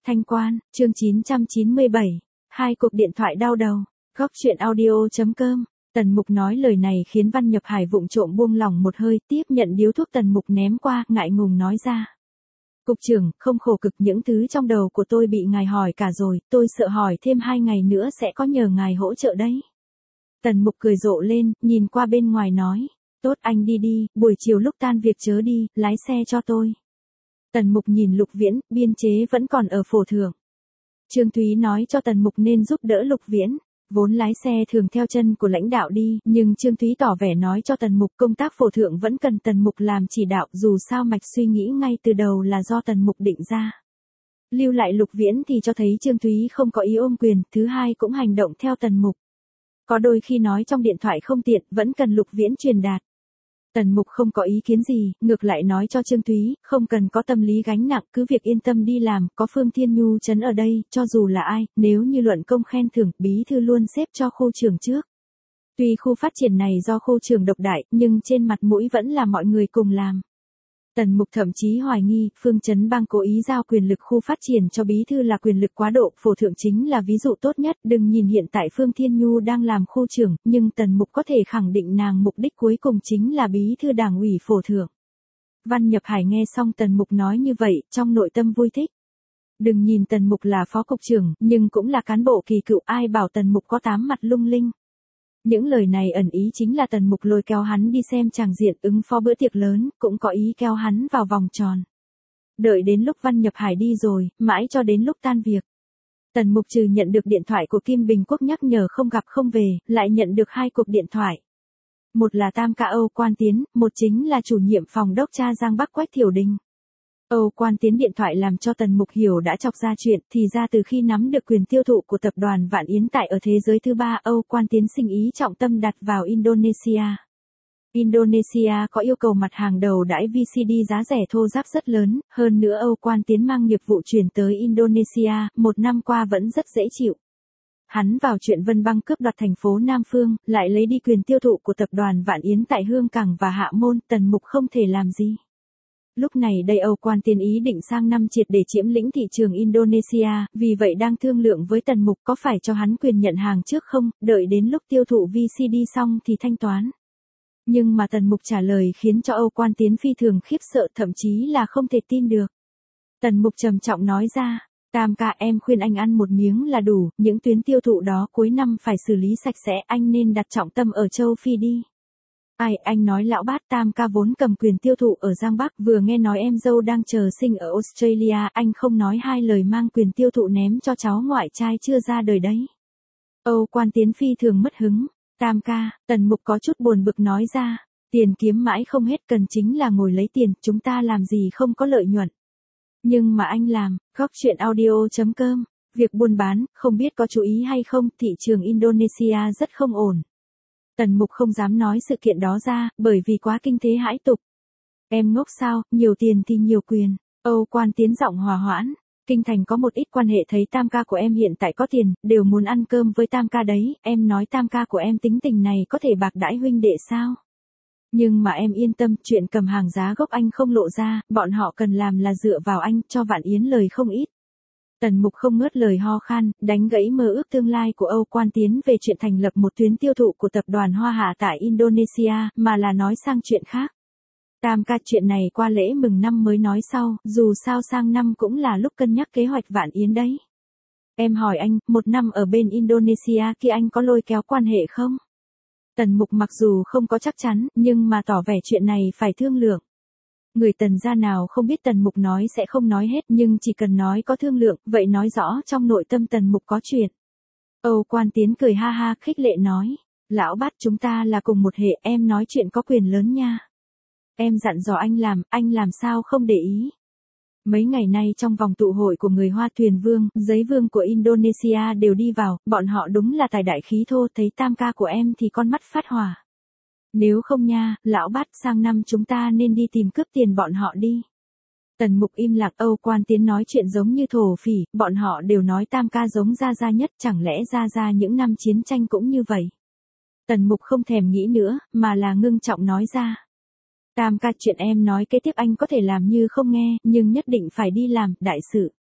Thanh Quan, chương 997. Hai cuộc điện thoại đau đầu. Góc truyện audio.com. Tần Mục nói lời này khiến Văn Nhập Hải vụng trộm buông lỏng một hơi, tiếp nhận điếu thuốc Tần Mục ném qua, ngại ngùng nói ra. Cục trưởng, không khổ cực, những thứ trong đầu của tôi bị ngài hỏi cả rồi, tôi sợ hỏi thêm 2 ngày nữa sẽ có nhờ ngài hỗ trợ đấy. Tần Mục cười rộ lên, nhìn qua bên ngoài nói. Tốt, anh đi đi, buổi chiều lúc tan việc chớ đi, lái xe cho tôi. Tần Mục nhìn Lục Viễn, biên chế vẫn còn ở phổ thượng. Trương Thúy nói cho Tần Mục nên giúp đỡ Lục Viễn. Vốn lái xe thường theo chân của lãnh đạo đi, nhưng Trương Thúy tỏ vẻ nói cho Tần Mục công tác phổ thượng vẫn cần Tần Mục làm chỉ đạo, dù sao mạch suy nghĩ ngay từ đầu là do Tần Mục định ra. Lưu lại Lục Viễn thì cho thấy Trương Thúy không có ý ôm quyền, thứ hai cũng hành động theo Tần Mục. Có đôi khi nói trong điện thoại không tiện, vẫn cần Lục Viễn truyền đạt. Tần Mục không có ý kiến gì, ngược lại nói cho Trương Thúy, không cần có tâm lý gánh nặng, cứ việc yên tâm đi làm, có Phương Thiên Nhu trấn ở đây, cho dù là ai, nếu như luận công khen thưởng, bí thư luôn xếp cho khu trưởng trước. Tuy khu phát triển này do khu trưởng độc đại, nhưng trên mặt mũi vẫn là mọi người cùng làm. Tần Mục thậm chí hoài nghi, Phương Chấn Bang cố ý giao quyền lực khu phát triển cho bí thư là quyền lực quá độ, phổ thượng chính là ví dụ tốt nhất, đừng nhìn hiện tại Phương Thiên Nhu đang làm khu trưởng, nhưng Tần Mục có thể khẳng định nàng mục đích cuối cùng chính là bí thư đảng ủy phổ thượng. Văn Nhập Hải nghe xong Tần Mục nói như vậy, trong nội tâm vui thích. Đừng nhìn Tần Mục là phó cục trưởng, nhưng cũng là cán bộ kỳ cựu, ai bảo Tần Mục có 8 mặt lung linh. Những lời này ẩn ý chính là Tần Mục lôi kéo hắn đi xem tràng diện ứng phó bữa tiệc lớn, cũng có ý kéo hắn vào vòng tròn. Đợi đến lúc Văn Nhập Hải đi rồi, mãi cho đến lúc tan việc. Tần Mục trừ nhận được điện thoại của Kim Bình Quốc nhắc nhở không gặp không về, lại nhận được 2 cuộc điện thoại. Một là Tam Ca Âu Quan Tiến, một chính là chủ nhiệm phòng đốc tra Giang Bắc Quách Thiểu Đình. Âu Quan Tiến điện thoại làm cho Tần Mục hiểu đã chọc ra chuyện, thì ra từ khi nắm được quyền tiêu thụ của tập đoàn Vạn Yến tại ở thế giới thứ 3, Âu Quan Tiến sinh ý trọng tâm đặt vào Indonesia. Indonesia có yêu cầu mặt hàng đầu đãi VCD giá rẻ thô ráp rất lớn, hơn nữa Âu Quan Tiến mang nghiệp vụ chuyển tới Indonesia, 1 năm qua vẫn rất dễ chịu. Hắn vào chuyện Vân Băng cướp đoạt thành phố Nam Phương, lại lấy đi quyền tiêu thụ của tập đoàn Vạn Yến tại Hương Cảng và Hạ Môn, Tần Mục không thể làm gì. Lúc này đây Âu Quan Tiến ý định sang năm triệt để chiếm lĩnh thị trường Indonesia, vì vậy đang thương lượng với Tần Mục có phải cho hắn quyền nhận hàng trước không, đợi đến lúc tiêu thụ VCD xong thì thanh toán. Nhưng mà Tần Mục trả lời khiến cho Âu Quan Tiến phi thường khiếp sợ, thậm chí là không thể tin được. Tần Mục trầm trọng nói ra, Tam Ca, em khuyên anh ăn một miếng là đủ, những tuyến tiêu thụ đó cuối năm phải xử lý sạch sẽ, anh nên đặt trọng tâm ở châu Phi đi. Ai, anh nói lão bát, Tam Ca vốn cầm quyền tiêu thụ ở Giang Bắc, vừa nghe nói em dâu đang chờ sinh ở Australia, anh không nói 2 lời mang quyền tiêu thụ ném cho cháu ngoại trai chưa ra đời đấy. Âu Quan Tiến phi thường mất hứng. Tam Ca, Tần Mục có chút buồn bực nói ra, tiền kiếm mãi không hết, cần chính là ngồi lấy tiền, chúng ta làm gì không có lợi nhuận. Nhưng mà anh làm, góc truyện audio.com, việc buôn bán, không biết có chú ý hay không, thị trường Indonesia rất không ổn. Tần Mục không dám nói sự kiện đó ra, bởi vì quá kinh thế hãi tục. Em ngốc sao, nhiều tiền thì nhiều quyền. Âu Quan Tiến giọng hòa hoãn. Kinh thành có một ít quan hệ, thấy Tam Ca của em hiện tại có tiền, đều muốn ăn cơm với Tam Ca đấy, em nói Tam Ca của em tính tình này có thể bạc đãi huynh đệ sao? Nhưng mà em yên tâm, chuyện cầm hàng giá gốc anh không lộ ra, bọn họ cần làm là dựa vào anh, cho Vạn Yến lời không ít. Tần Mục không ngớt lời ho khan, đánh gãy mơ ước tương lai của Âu Quan Tiến về chuyện thành lập một tuyến tiêu thụ của tập đoàn Hoa Hạ tại Indonesia, mà là nói sang chuyện khác. Tam Ca, chuyện này qua lễ mừng năm mới nói sau, dù sao sang năm cũng là lúc cân nhắc kế hoạch Vạn Yến đấy. Em hỏi anh, 1 năm ở bên Indonesia kia anh có lôi kéo quan hệ không? Tần Mục mặc dù không có chắc chắn, nhưng mà tỏ vẻ chuyện này phải thương lượng. Người Tần gia nào không biết Tần Mục nói sẽ không nói hết, nhưng chỉ cần nói có thương lượng, vậy nói rõ trong nội tâm Tần Mục có chuyện. Âu Quan Tiến cười ha ha khích lệ nói, lão bát, chúng ta là cùng một hệ, em nói chuyện có quyền lớn nha. Em dặn dò anh làm sao không để ý. Mấy ngày nay trong vòng tụ hội của người Hoa, thuyền vương, giấy vương của Indonesia đều đi vào, bọn họ đúng là tài đại khí thô, thấy Tam Ca của em thì con mắt phát hỏa. Nếu không nha, lão bát, sang năm chúng ta nên đi tìm cướp tiền bọn họ đi. Tần Mục im lặng. Âu Quan Tiến nói chuyện giống như thổ phỉ, bọn họ đều nói Tam Ca giống Gia Gia nhất, chẳng lẽ Gia Gia những năm chiến tranh cũng như vậy. Tần Mục không thèm nghĩ nữa, mà là ngưng trọng nói ra. Tam Ca, chuyện em nói kế tiếp anh có thể làm như không nghe, nhưng nhất định phải đi làm, đại sự.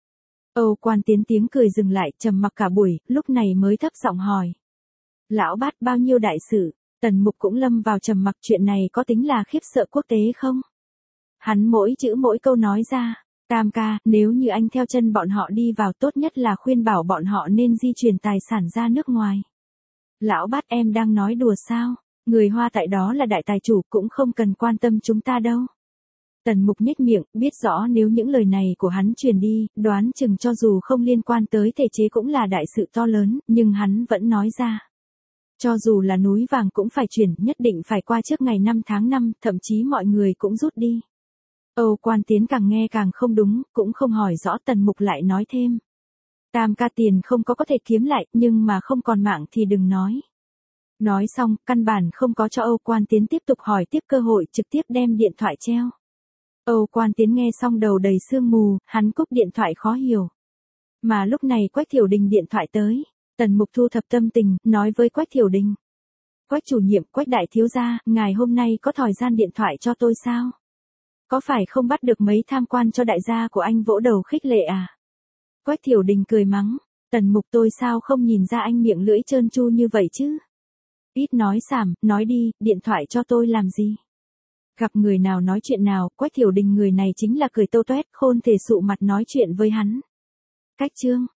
Âu Quan Tiến tiếng cười dừng lại, trầm mặc cả buổi, lúc này mới thấp giọng hỏi. Lão Bát bao nhiêu đại sự? Tần Mục cũng lâm vào trầm mặc, chuyện này có tính là khiếp sợ quốc tế không? Hắn mỗi chữ mỗi câu nói ra. Tam ca, nếu như anh theo chân bọn họ đi vào, tốt nhất là khuyên bảo bọn họ nên di chuyển tài sản ra nước ngoài. Lão Bát, em đang nói đùa sao? Người Hoa tại đó là đại tài chủ, cũng không cần quan tâm chúng ta đâu. Tần Mục nhếch miệng, biết rõ nếu những lời này của hắn truyền đi, đoán chừng cho dù không liên quan tới thể chế cũng là đại sự to lớn, nhưng hắn vẫn nói ra. Cho dù là núi vàng cũng phải chuyển, nhất định phải qua trước ngày 5 tháng 5, thậm chí mọi người cũng rút đi. Âu Quan Tiến càng nghe càng không đúng, cũng không hỏi rõ. Tần Mục lại nói thêm. Tam ca, tiền không có thể kiếm lại, nhưng mà không còn mạng thì đừng nói. Nói xong, căn bản không có cho Âu Quan Tiến tiếp tục hỏi tiếp cơ hội, trực tiếp đem điện thoại treo. Âu Quan Tiến nghe xong đầu đầy sương mù, hắn cúp điện thoại khó hiểu. Mà lúc này Quách Thiểu Đình điện thoại tới. Tần Mục thu thập tâm tình, nói với Quách Thiểu Đình. Quách chủ nhiệm, Quách đại thiếu gia, ngài hôm nay có thời gian điện thoại cho tôi sao? Có phải không bắt được mấy tham quan cho đại gia của anh vỗ đầu khích lệ à? Quách Thiểu Đình cười mắng. Tần Mục, tôi sao không nhìn ra anh miệng lưỡi trơn tru như vậy chứ? Ít nói xàm, nói đi, điện thoại cho tôi làm gì? Gặp người nào nói chuyện nào, Quách Thiểu Đình người này chính là cười tâu toét, khôn thể sụ mặt nói chuyện với hắn. Cách chương.